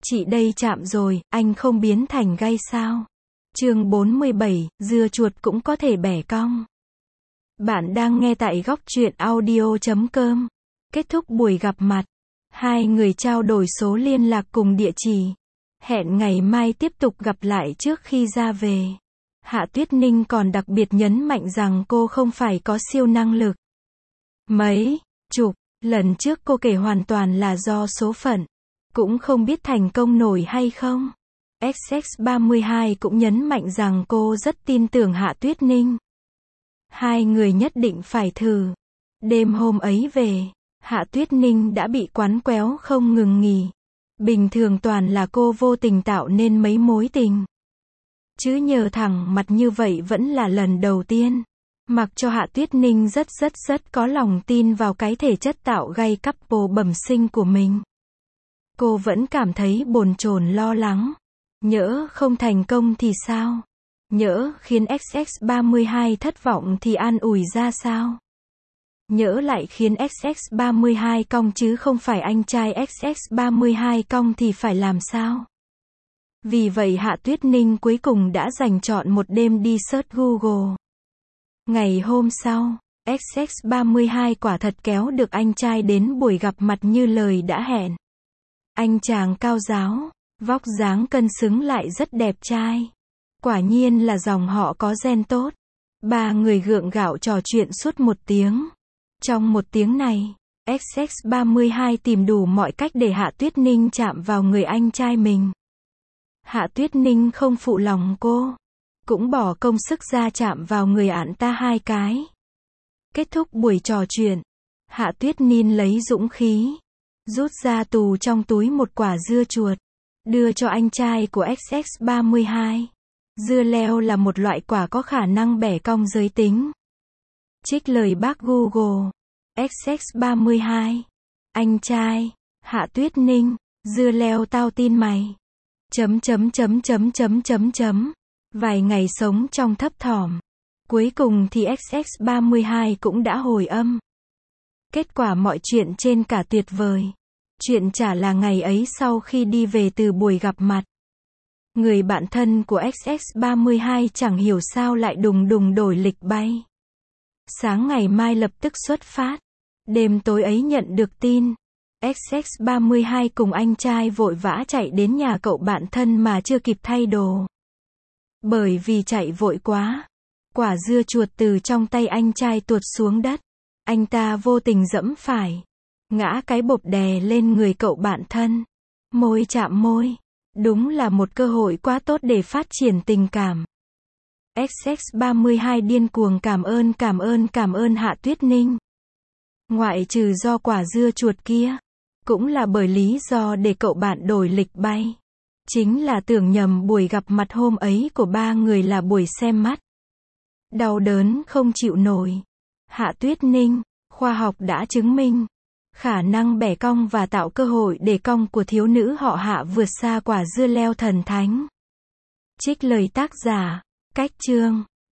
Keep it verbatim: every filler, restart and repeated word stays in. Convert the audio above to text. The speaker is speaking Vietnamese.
Chị đây chạm rồi, anh không biến thành gay sao? Chương bốn mươi bảy, dưa chuột cũng có thể bẻ cong. Bạn đang nghe tại góc truyện audio chấm com. Kết thúc buổi gặp mặt, hai người trao đổi số liên lạc cùng địa chỉ. Hẹn ngày mai tiếp tục gặp lại trước khi ra về. Hạ Tuyết Ninh còn đặc biệt nhấn mạnh rằng cô không phải có siêu năng lực. Mấy chục lần trước cô kể hoàn toàn là do số phận. Cũng không biết thành công nổi hay không. ích ích ba mươi hai cũng nhấn mạnh rằng cô rất tin tưởng Hạ Tuyết Ninh. Hai người nhất định phải thử. Đêm hôm ấy về, Hạ Tuyết Ninh đã bị quắn quéo không ngừng nghỉ. Bình thường toàn là cô vô tình tạo nên mấy mối tình. Chứ nhờ thẳng mặt như vậy vẫn là lần đầu tiên. Mặc cho Hạ Tuyết Ninh rất rất rất có lòng tin vào cái thể chất tạo gay couple bẩm sinh của mình. Cô vẫn cảm thấy bồn chồn lo lắng. Nhỡ không thành công thì sao? Nhỡ khiến ích ích ba mươi hai thất vọng thì an ủi ra sao? Nhỡ lại khiến ích ích ba mươi hai cong chứ không phải anh trai ích ích ba mươi hai cong thì phải làm sao? Vì vậy Hạ Tuyết Ninh cuối cùng đã dành trọn một đêm đi search Google. Ngày hôm sau, ích ích ba mươi hai quả thật kéo được anh trai đến buổi gặp mặt như lời đã hẹn. Anh chàng cao ráo, vóc dáng cân xứng lại rất đẹp trai. Quả nhiên là dòng họ có gen tốt. Ba người gượng gạo trò chuyện suốt một tiếng. Trong một tiếng này, ích ích ba mươi hai tìm đủ mọi cách để Hạ Tuyết Ninh chạm vào người anh trai mình. Hạ Tuyết Ninh không phụ lòng cô, cũng bỏ công sức ra chạm vào người ạn ta hai cái. Kết thúc buổi trò chuyện, Hạ Tuyết Ninh lấy dũng khí, rút ra tù trong túi một quả dưa chuột, đưa cho anh trai của ích ích ba mươi hai. Dưa leo là một loại quả có khả năng bẻ cong giới tính. Trích lời bác Google, ích ích ba mươi hai. Anh trai, Hạ Tuyết Ninh, dưa leo tao tin mày. Chấm chấm chấm chấm chấm chấm chấm. Vài ngày sống trong thấp thỏm. Cuối cùng thì ích ích ba mươi hai cũng đã hồi âm. Kết quả mọi chuyện trên cả tuyệt vời. Chuyện chả là ngày ấy sau khi đi về từ buổi gặp mặt. Người bạn thân của ích ích ba mươi hai chẳng hiểu sao lại đùng đùng đổi lịch bay. Sáng ngày mai lập tức xuất phát. Đêm tối ấy nhận được tin. ích ích ba mươi hai cùng anh trai vội vã chạy đến nhà cậu bạn thân mà chưa kịp thay đồ. Bởi vì chạy vội quá, quả dưa chuột từ trong tay anh trai tuột xuống đất. Anh ta vô tình giẫm phải. Ngã cái bộp đè lên người cậu bạn thân. Môi chạm môi. Đúng là một cơ hội quá tốt để phát triển tình cảm. ích ích ba mươi hai điên cuồng cảm ơn cảm ơn cảm ơn Hạ Tuyết Ninh. Ngoại trừ do quả dưa chuột kia, cũng là bởi lý do để cậu bạn đổi lịch bay. Chính là tưởng nhầm buổi gặp mặt hôm ấy của ba người là buổi xem mắt. Đau đớn không chịu nổi. Hạ Tuyết Ninh, khoa học đã chứng minh, khả năng bẻ cong và tạo cơ hội để cong của thiếu nữ họ Hạ vượt xa quả dưa leo thần thánh. Trích lời tác giả, cách chương.